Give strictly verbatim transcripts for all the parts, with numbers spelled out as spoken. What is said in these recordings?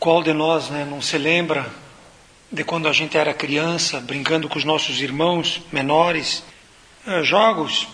Qual de nós, né, não se lembra de quando a gente era criança, brincando com os nossos irmãos menores, eh, jogos,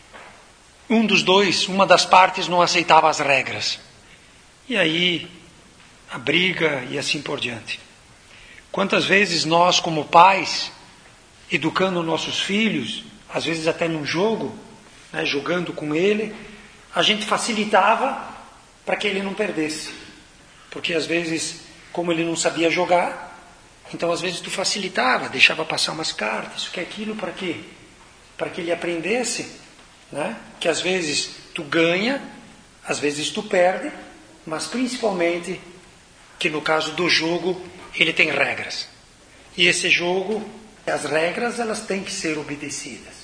um dos dois, uma das partes não aceitava as regras. E aí, a briga e assim por diante. Quantas vezes nós, como pais, educando nossos filhos, às vezes até num jogo, né, jogando com ele, a gente facilitava para que ele não perdesse. Porque às vezes, como ele não sabia jogar, então às vezes tu facilitava, deixava passar umas cartas, isso que aquilo, para quê? Para que ele aprendesse, né? Que às vezes tu ganha, às vezes tu perde, mas principalmente que no caso do jogo ele tem regras. E esse jogo, as regras, elas têm que ser obedecidas.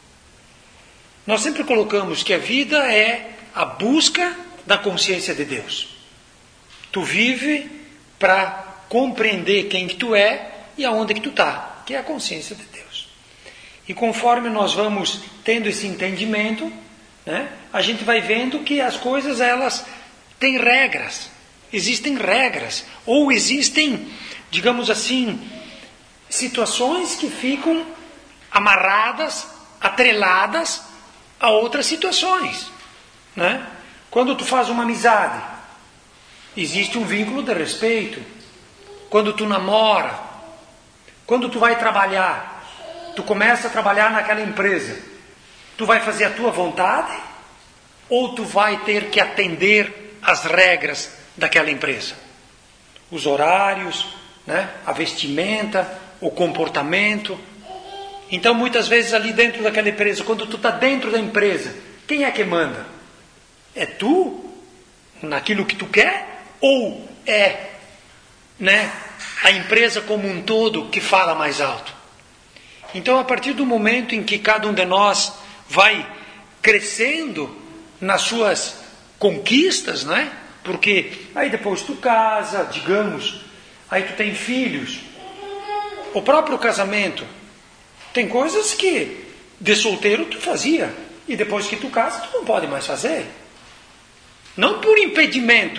Nós sempre colocamos que a vida é a busca da consciência de Deus. Tu vive para compreender quem que tu é e aonde que tu está, que é a consciência de Deus. E conforme nós vamos tendo esse entendimento, né, a gente vai vendo que as coisas, elas têm regras. Existem regras. Ou existem, digamos assim, situações que ficam amarradas, atreladas a outras situações, né? Quando tu faz uma amizade, existe um vínculo de respeito. Quando tu namora, quando tu vai trabalhar, tu começa a trabalhar naquela empresa, tu vai fazer a tua vontade ou tu vai ter que atender às regras daquela empresa? Os horários, né? A vestimenta, o comportamento. Então muitas vezes ali dentro daquela empresa, quando tu está dentro da empresa, quem é que manda? É tu, naquilo que tu quer, ou é, né, a empresa como um todo que fala mais alto? Então, a partir do momento em que cada um de nós vai crescendo nas suas conquistas, né? Porque aí depois tu casa, digamos, aí tu tem filhos, o próprio casamento, tem coisas que de solteiro tu fazia, e depois que tu casa tu não pode mais fazer. Não por impedimento,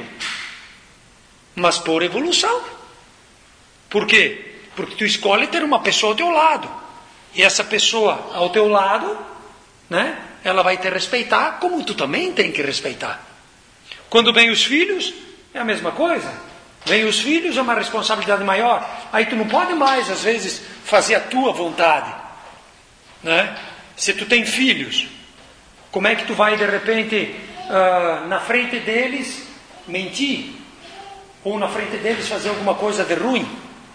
mas por evolução. Por quê? Porque tu escolhe ter uma pessoa ao teu lado. E essa pessoa ao teu lado, né, ela vai te respeitar como tu também tem que respeitar. Quando vem os filhos, é a mesma coisa. Vem os filhos, é uma responsabilidade maior. Aí tu não pode mais, às vezes, fazer a tua vontade, né? Se tu tem filhos, como é que tu vai, de repente, uh, na frente deles, mentir? Ou na frente deles fazer alguma coisa de ruim?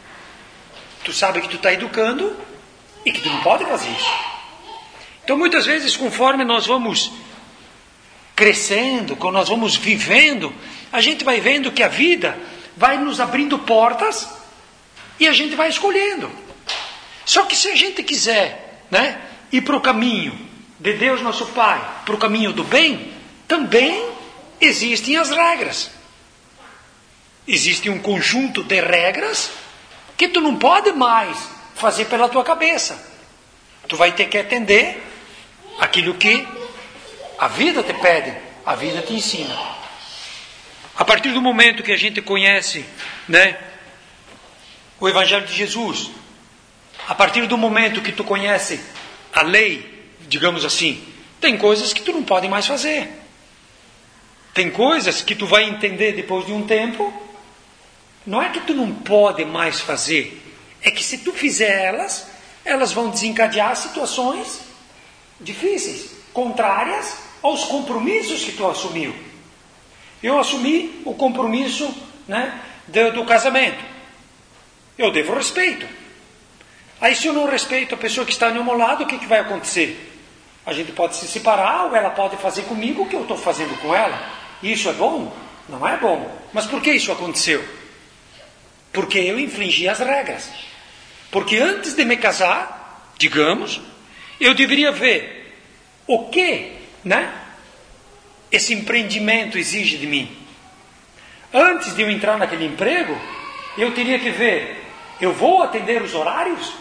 Tu sabe que tu está educando e que tu não pode fazer isso. Então, muitas vezes, conforme nós vamos crescendo, quando nós vamos vivendo, a gente vai vendo que a vida vai nos abrindo portas e a gente vai escolhendo. Só que se a gente quiser, né, ir para o caminho de Deus nosso Pai, para o caminho do bem, também existem as regras. Existe um conjunto de regras que tu não pode mais fazer pela tua cabeça. Tu vai ter que atender aquilo que a vida te pede, a vida te ensina. A partir do momento que a gente conhece, né, o Evangelho de Jesus, a partir do momento que tu conhece a lei, digamos assim, tem coisas que tu não pode mais fazer. Tem coisas que tu vai entender depois de um tempo. Não é que tu não pode mais fazer, é que se tu fizer elas, elas vão desencadear situações difíceis, contrárias aos compromissos que tu assumiu. Eu assumi o compromisso, né, do, do casamento. Eu devo respeito. Aí se eu não respeito a pessoa que está ao meu lado, o que, que vai acontecer? A gente pode se separar, ou ela pode fazer comigo o que eu estou fazendo com ela. Isso é bom? Não é bom. Mas por que isso aconteceu? Porque eu infringi as regras. Porque antes de me casar, digamos, eu deveria ver o que, né, esse empreendimento exige de mim. Antes de eu entrar naquele emprego, eu teria que ver, eu vou atender os horários?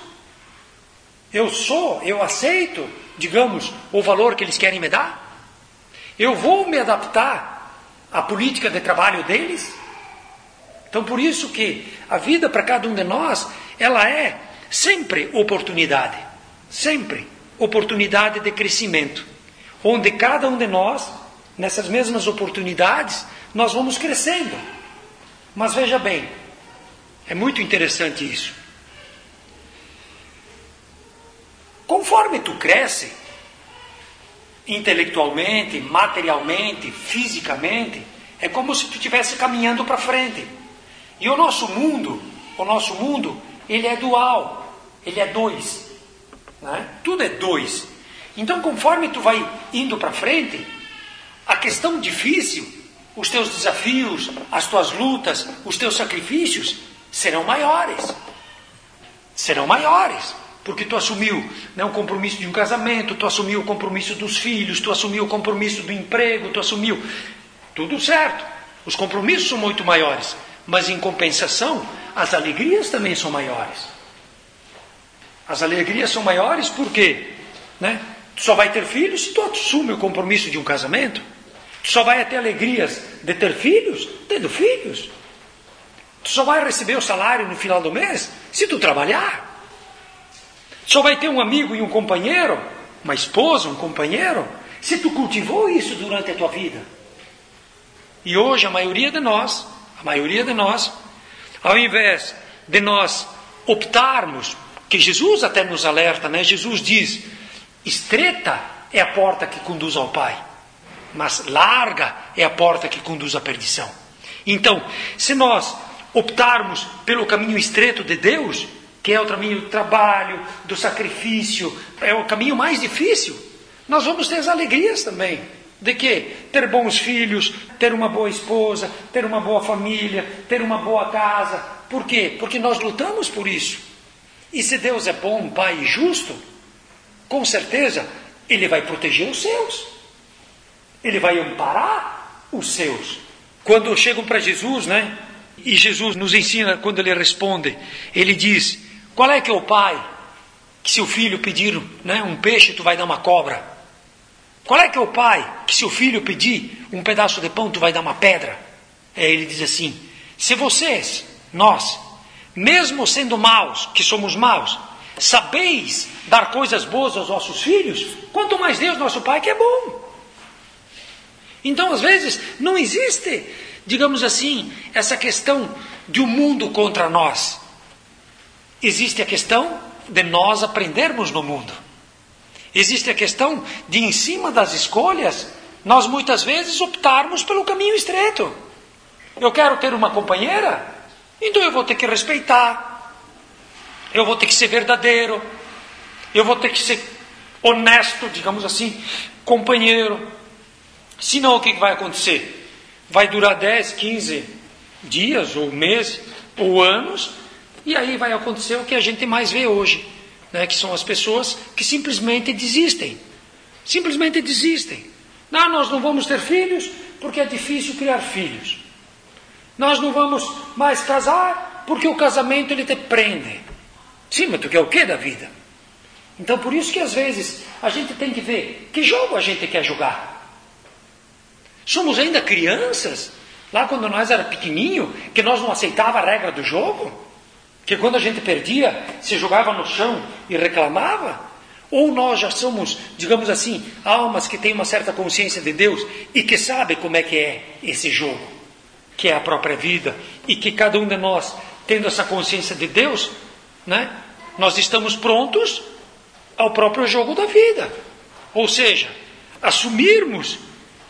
Eu sou, eu aceito, digamos, o valor que eles querem me dar? Eu vou me adaptar à política de trabalho deles? Então por isso que a vida para cada um de nós, ela é sempre oportunidade, sempre oportunidade de crescimento, onde cada um de nós, nessas mesmas oportunidades, nós vamos crescendo. Mas veja bem, é muito interessante isso. Conforme tu cresce, intelectualmente, materialmente, fisicamente, é como se tu estivesse caminhando para frente. E o nosso mundo, o nosso mundo, ele é dual, ele é dois, né? Tudo é dois. Então, conforme tu vai indo para frente, a questão difícil, os teus desafios, as tuas lutas, os teus sacrifícios serão maiores. Serão maiores. Porque tu assumiu, né, o compromisso de um casamento, tu assumiu o compromisso dos filhos, tu assumiu o compromisso do emprego, tu assumiu tudo certo. Os compromissos são muito maiores. Mas em compensação, as alegrias também são maiores. As alegrias são maiores porque, né, tu só vai ter filhos se tu assume o compromisso de um casamento. Tu só vai ter alegrias de ter filhos, tendo filhos. Tu só vai receber o salário no final do mês se tu trabalhar. Tu só vai ter um amigo e um companheiro, uma esposa, um companheiro, se tu cultivou isso durante a tua vida. E hoje a maioria de nós, a maioria de nós, ao invés de nós optarmos, que Jesus até nos alerta, né? Jesus diz, estreita é a porta que conduz ao Pai, mas larga é a porta que conduz à perdição. Então, se nós optarmos pelo caminho estreito de Deus, que é o caminho do trabalho, do sacrifício, é o caminho mais difícil, nós vamos ter as alegrias também. De quê? Ter bons filhos, ter uma boa esposa, ter uma boa família, ter uma boa casa. Por quê? Porque nós lutamos por isso. E se Deus é bom, Pai justo, com certeza Ele vai proteger os seus. Ele vai amparar os seus. Quando chegam para Jesus, né? E Jesus nos ensina, quando Ele responde, Ele diz, qual é que é o pai que se o filho pedir, né, um peixe, tu vai dar uma cobra? Qual é que é o pai que se o filho pedir um pedaço de pão, tu vai dar uma pedra? Aí ele diz assim, se vocês, nós, mesmo sendo maus, que somos maus, sabeis dar coisas boas aos vossos filhos, quanto mais Deus, nosso Pai, que é bom. Então, às vezes, não existe, digamos assim, essa questão de um mundo contra nós. Existe a questão de nós aprendermos no mundo. Existe a questão de, em cima das escolhas, nós muitas vezes optarmos pelo caminho estreito. Eu quero ter uma companheira, então eu vou ter que respeitar, eu vou ter que ser verdadeiro, eu vou ter que ser honesto, digamos assim, companheiro. Senão o que vai acontecer? Vai durar dez, quinze dias, ou meses, ou anos, e aí vai acontecer o que a gente mais vê hoje. Né, que são as pessoas que simplesmente desistem. Simplesmente desistem. Não, nós não vamos ter filhos porque é difícil criar filhos. Nós não vamos mais casar porque o casamento ele te prende. Sim, mas tu quer o que da vida? Então por isso que às vezes a gente tem que ver que jogo a gente quer jogar. Somos ainda crianças, lá quando nós era pequenininho, que nós não aceitava a regra do jogo. Que quando a gente perdia, se jogava no chão e reclamava? Ou nós já somos, digamos assim, almas que têm uma certa consciência de Deus e que sabem como é que é esse jogo, que é a própria vida, e que cada um de nós, tendo essa consciência de Deus, né, nós estamos prontos ao próprio jogo da vida. Ou seja, assumirmos,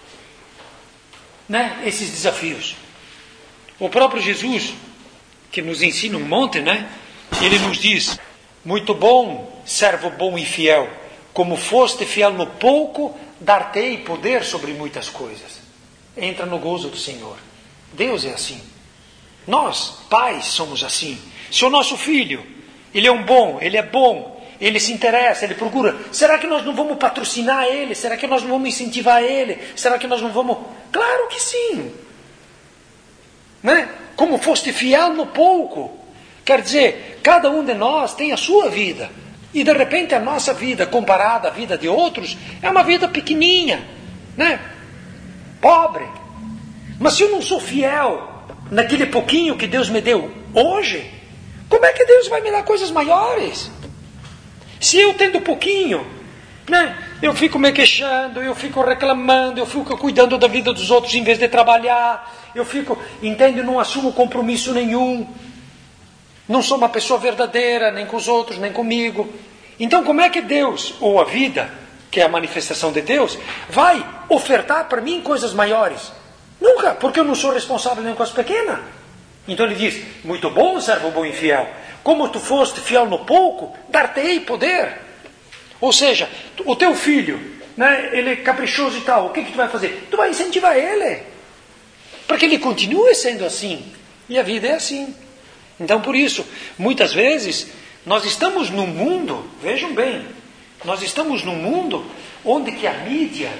né, esses desafios. O próprio Jesus, que nos ensina um monte, né? Ele nos diz, muito bom, servo bom e fiel, como foste fiel no pouco, dar-te-ei poder sobre muitas coisas. Entra no gozo do Senhor. Deus é assim. Nós, pais, somos assim. Se o nosso filho, ele é um bom, ele é bom, ele se interessa, ele procura, será que nós não vamos patrocinar ele? Será que nós não vamos incentivar ele? Será que nós não vamos... Claro que sim. Né? Como foste fiel no pouco. Quer dizer, cada um de nós tem a sua vida. E de repente a nossa vida, comparada à vida de outros, é uma vida pequenininha, né? Pobre. Mas se eu não sou fiel naquele pouquinho que Deus me deu hoje, como é que Deus vai me dar coisas maiores? Se eu tendo pouquinho, né, eu fico me queixando, eu fico reclamando, eu fico cuidando da vida dos outros em vez de trabalhar, eu fico, entende, não assumo compromisso nenhum, não sou uma pessoa verdadeira, nem com os outros, nem comigo. Então como é que Deus, ou a vida, que é a manifestação de Deus, vai ofertar para mim coisas maiores? Nunca, porque eu não sou responsável nem com as pequenas. Então ele diz, muito bom, servo bom e fiel. Como tu foste fiel no pouco, dar-te-ei poder. Ou seja, o teu filho, né, ele é caprichoso e tal, o que, que tu vai fazer? Tu vai incentivar ele, para que ele continue sendo assim. E a vida é assim. Então por isso, muitas vezes, nós estamos num mundo, vejam bem, nós estamos num mundo onde que a mídia,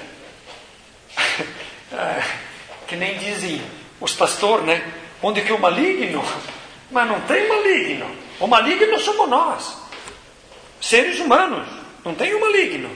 que nem dizem os pastores, né? Onde que o maligno, mas não tem maligno. O maligno somos nós, seres humanos, não tem o maligno.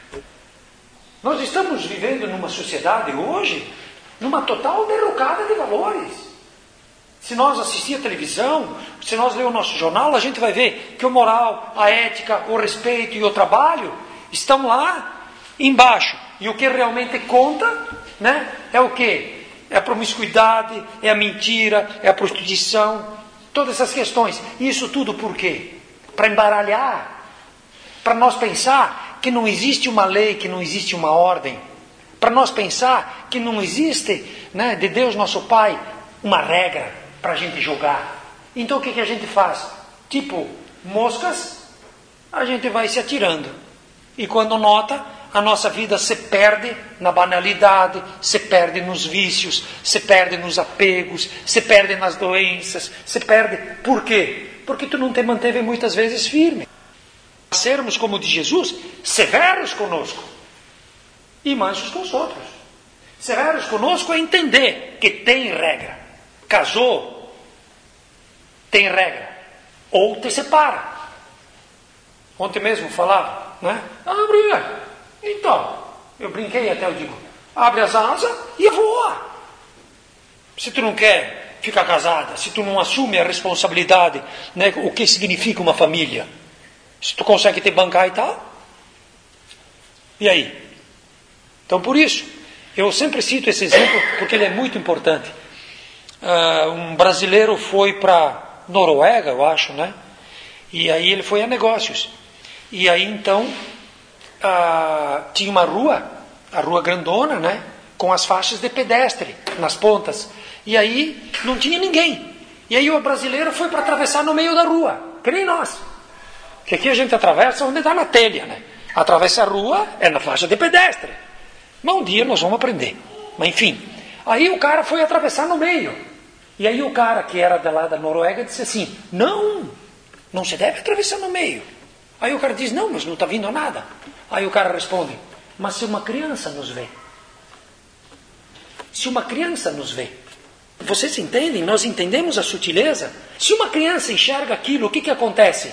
Nós estamos vivendo numa sociedade hoje, numa total derrocada de valores. Se nós assistir a televisão, se nós ler o nosso jornal, a gente vai ver que o moral, a ética, o respeito e o trabalho estão lá embaixo. E o que realmente conta, né, é o quê? É a promiscuidade, é a mentira, é a prostituição, todas essas questões. Isso tudo por quê? Para embaralhar, para nós pensar que não existe uma lei, que não existe uma ordem, para nós pensar que não existe, né, de Deus nosso Pai, uma regra para a gente jogar. Então o que, que a gente faz? Tipo moscas, a gente vai se atirando. E quando nota, a nossa vida se perde na banalidade, se perde nos vícios, se perde nos apegos, se perde nas doenças, se perde... Por quê? Porque tu não te manteve muitas vezes firme. Sermos como de Jesus, severos conosco e mansos com os outros. Severos conosco é entender que tem regra. Casou, tem regra. Ou te separa. Ontem mesmo falava, né? Abre, então, eu brinquei até, eu digo, abre as asas e voa. Se tu não quer ficar casada, se tu não assume a responsabilidade, né, o que significa uma família, se tu consegue te bancar e tal, e aí? Então por isso, eu sempre cito esse exemplo porque ele é muito importante. Uh, um brasileiro foi para Noruega, eu acho, né? E aí ele foi a negócios. E aí então uh, tinha uma rua, a rua grandona, né? Com as faixas de pedestre nas pontas. E aí não tinha ninguém. E aí o brasileiro foi para atravessar no meio da rua, que nem nós. Que aqui a gente atravessa onde dá na telha, né? Atravessa a rua é na faixa de pedestre. Mas um dia nós vamos aprender. Mas enfim, aí o cara foi atravessar no meio. E aí o cara que era de lá da Noruega disse assim, não, não se deve atravessar no meio. Aí o cara diz, não, mas não está vindo nada. Aí o cara responde, mas se uma criança nos vê? Se uma criança nos vê? Vocês entendem? Nós entendemos a sutileza? Se uma criança enxerga aquilo, o que, que acontece?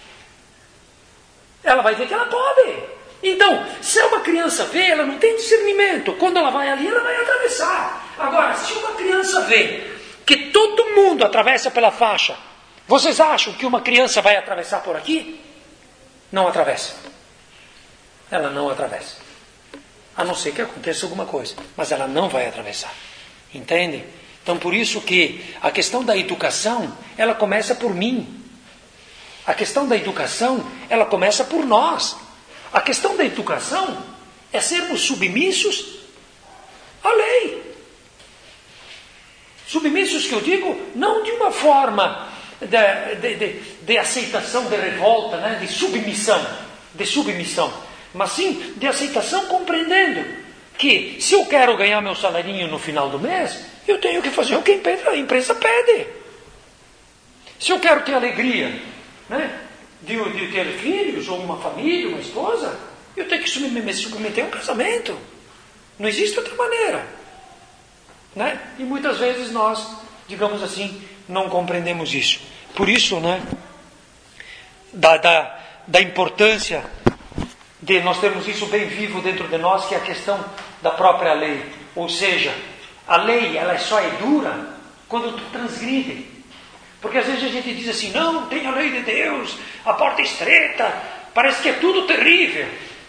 Ela vai ver que ela pode. Então, se uma criança vê, ela não tem discernimento. Quando ela vai ali, ela vai atravessar. Agora, se uma criança vê que todo mundo atravessa pela faixa, vocês acham que uma criança vai atravessar por aqui? Não atravessa. Ela não atravessa. A não ser que aconteça alguma coisa. Mas ela não vai atravessar. Entendem? Então, por isso que a questão da educação, ela começa por mim. A questão da educação, ela começa por nós. A questão da educação é sermos submissos à lei. Submissos que eu digo, não de uma forma de, de, de, de aceitação, de revolta, né? de submissão, de submissão, mas sim de aceitação compreendendo que se eu quero ganhar meu salarinho no final do mês, eu tenho que fazer o que a empresa pede. Se eu quero ter alegria, né? de, de ter filhos, ou uma família, uma esposa, eu tenho que me submeter a um casamento. Não existe outra maneira. Né? E muitas vezes nós, digamos assim, não compreendemos isso. Por isso, né, da, da, da importância de nós termos isso bem vivo dentro de nós, que é a questão da própria lei. Ou seja, a lei ela só é dura quando tu transgride. Porque às vezes a gente diz assim, não, tem a lei de Deus, a porta é estreita, parece que é tudo terrível.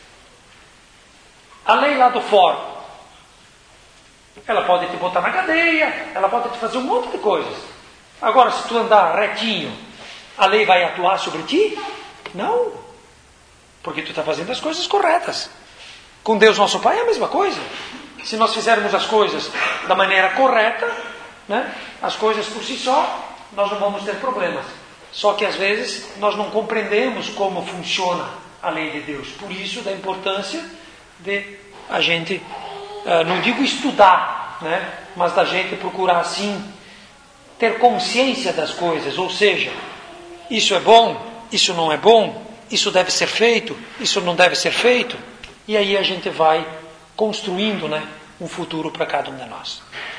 A lei lá do fórum, ela pode te botar na cadeia, ela pode te fazer um monte de coisas. Agora, se tu andar retinho, a lei vai atuar sobre ti? Não. Porque tu está fazendo as coisas corretas. Com Deus nosso Pai é a mesma coisa. Se nós fizermos as coisas da maneira correta, né, as coisas por si só, nós não vamos ter problemas. Só que às vezes nós não compreendemos como funciona a lei de Deus. Por isso da importância de a gente, não digo estudar, né, mas da gente procurar assim ter consciência das coisas. Ou seja, isso é bom, isso não é bom, isso deve ser feito, isso não deve ser feito. E aí a gente vai construindo, né, um futuro para cada um de nós.